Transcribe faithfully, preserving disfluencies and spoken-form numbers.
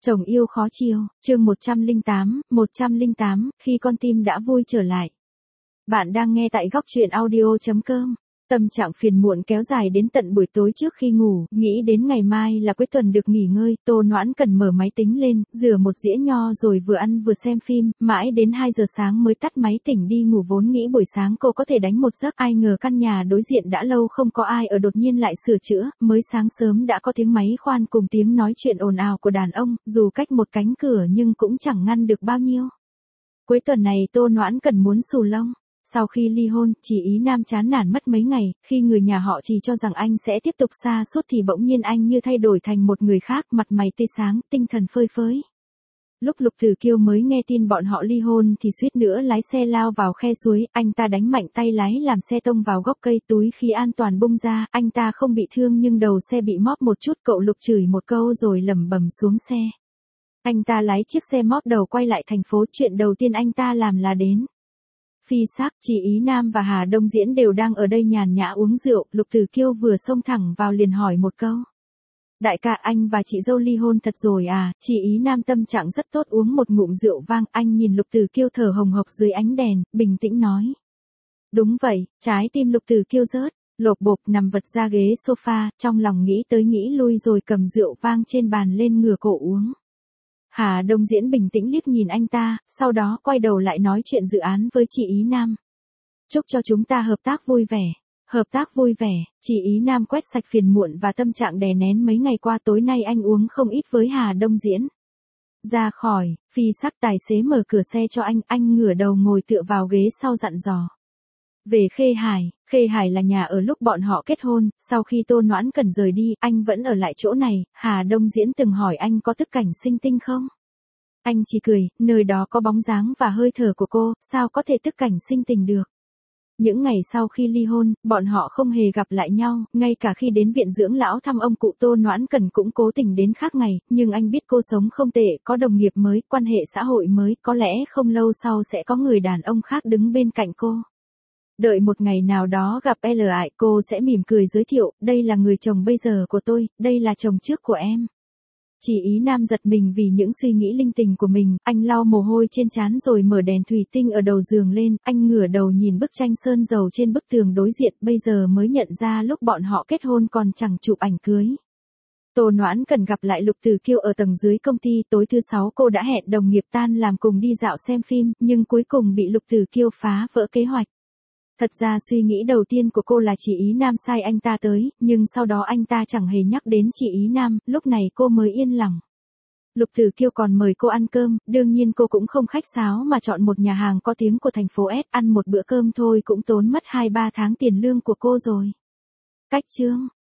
Chồng yêu khó chiều, chương một trăm lẻ tám, một trăm lẻ tám, khi con tim đã vui trở lại. Bạn đang nghe tại góc truyện audio chấm com. Tâm trạng phiền muộn kéo dài đến tận buổi tối trước khi ngủ, nghĩ đến ngày mai là cuối tuần được nghỉ ngơi, Tô Noãn cần mở máy tính lên, rửa một dĩa nho rồi vừa ăn vừa xem phim, mãi đến hai giờ sáng mới tắt máy tỉnh đi ngủ, vốn nghĩ buổi sáng cô có thể đánh một giấc, ai ngờ căn nhà đối diện đã lâu không có ai ở đột nhiên lại sửa chữa, mới sáng sớm đã có tiếng máy khoan cùng tiếng nói chuyện ồn ào của đàn ông, dù cách một cánh cửa nhưng cũng chẳng ngăn được bao nhiêu. Cuối tuần này Tô Noãn cần muốn xù lông. Sau khi ly hôn, Chỉ Ý Nam chán nản mất mấy ngày, khi người nhà họ Chỉ cho rằng anh sẽ tiếp tục xa suốt thì bỗng nhiên anh như thay đổi thành một người khác, mặt mày tươi sáng, tinh thần phơi phới. Lúc Lục Tử Kiêu mới nghe tin bọn họ ly hôn thì suýt nữa lái xe lao vào khe suối, anh ta đánh mạnh tay lái làm xe tông vào gốc cây, túi khí an toàn bung ra, anh ta không bị thương nhưng đầu xe bị móp một chút, cậu Lục chửi một câu rồi lẩm bẩm xuống xe. Anh ta lái chiếc xe móp đầu quay lại thành phố, chuyện đầu tiên anh ta làm là đến Phi Sắc. Chỉ Ý Nam và Hà Đông Diễn đều đang ở đây nhàn nhã uống rượu, Lục Tử Kiêu vừa xông thẳng vào liền hỏi một câu. Đại ca, anh và chị dâu ly hôn thật rồi à? Chỉ Ý Nam tâm trạng rất tốt, uống một ngụm rượu vang, anh nhìn Lục Tử Kiêu thở hồng hộc dưới ánh đèn, bình tĩnh nói. Đúng vậy. Trái tim Lục Tử Kiêu rớt, lộp bộp nằm vật ra ghế sofa, trong lòng nghĩ tới nghĩ lui rồi cầm rượu vang trên bàn lên ngửa cổ uống. Hà Đông Diễn bình tĩnh liếc nhìn anh ta, sau đó quay đầu lại nói chuyện dự án với Chỉ Ý Nam. Chúc cho chúng ta hợp tác vui vẻ. Hợp tác vui vẻ. Chỉ Ý Nam quét sạch phiền muộn và tâm trạng đè nén mấy ngày qua, tối nay anh uống không ít với Hà Đông Diễn. Ra khỏi, Phi Sắc tài xế mở cửa xe cho anh, anh ngửa đầu ngồi tựa vào ghế sau dặn dò. Về Khê Hải, Khê Hải là nhà ở lúc bọn họ kết hôn, sau khi Tô Noãn cần rời đi, anh vẫn ở lại chỗ này. Hà Đông Diễn từng hỏi anh có thức cảnh sinh tinh không? Anh chỉ cười, nơi đó có bóng dáng và hơi thở của cô, sao có thể thức cảnh sinh tình được? Những ngày sau khi ly hôn, bọn họ không hề gặp lại nhau, ngay cả khi đến viện dưỡng lão thăm ông cụ, Tô Noãn Cần cũng cố tình đến khác ngày, nhưng anh biết cô sống không tệ, có đồng nghiệp mới, quan hệ xã hội mới, có lẽ không lâu sau sẽ có người đàn ông khác đứng bên cạnh cô. Đợi một ngày nào đó gặp L I, cô sẽ mỉm cười giới thiệu, đây là người chồng bây giờ của tôi, đây là chồng trước của em. Chỉ Ý Nam giật mình vì những suy nghĩ linh tinh của mình, anh lau mồ hôi trên trán rồi mở đèn thủy tinh ở đầu giường lên, anh ngửa đầu nhìn bức tranh sơn dầu trên bức tường đối diện, bây giờ mới nhận ra lúc bọn họ kết hôn còn chẳng chụp ảnh cưới. Tô Noãn Cần gặp lại Lục Tử Kiêu ở tầng dưới công ty, tối thứ sáu cô đã hẹn đồng nghiệp tan làm cùng đi dạo xem phim, nhưng cuối cùng bị Lục Tử Kiêu phá vỡ kế hoạch. Thật ra suy nghĩ đầu tiên của cô là Chỉ Ý Nam sai anh ta tới, nhưng sau đó anh ta chẳng hề nhắc đến Chỉ Ý Nam, lúc này cô mới yên lòng. Lục Tử Kiêu còn mời cô ăn cơm, đương nhiên cô cũng không khách sáo mà chọn một nhà hàng có tiếng của thành phố S, ăn một bữa cơm thôi cũng tốn mất hai ba tháng tiền lương của cô rồi. Cách chương,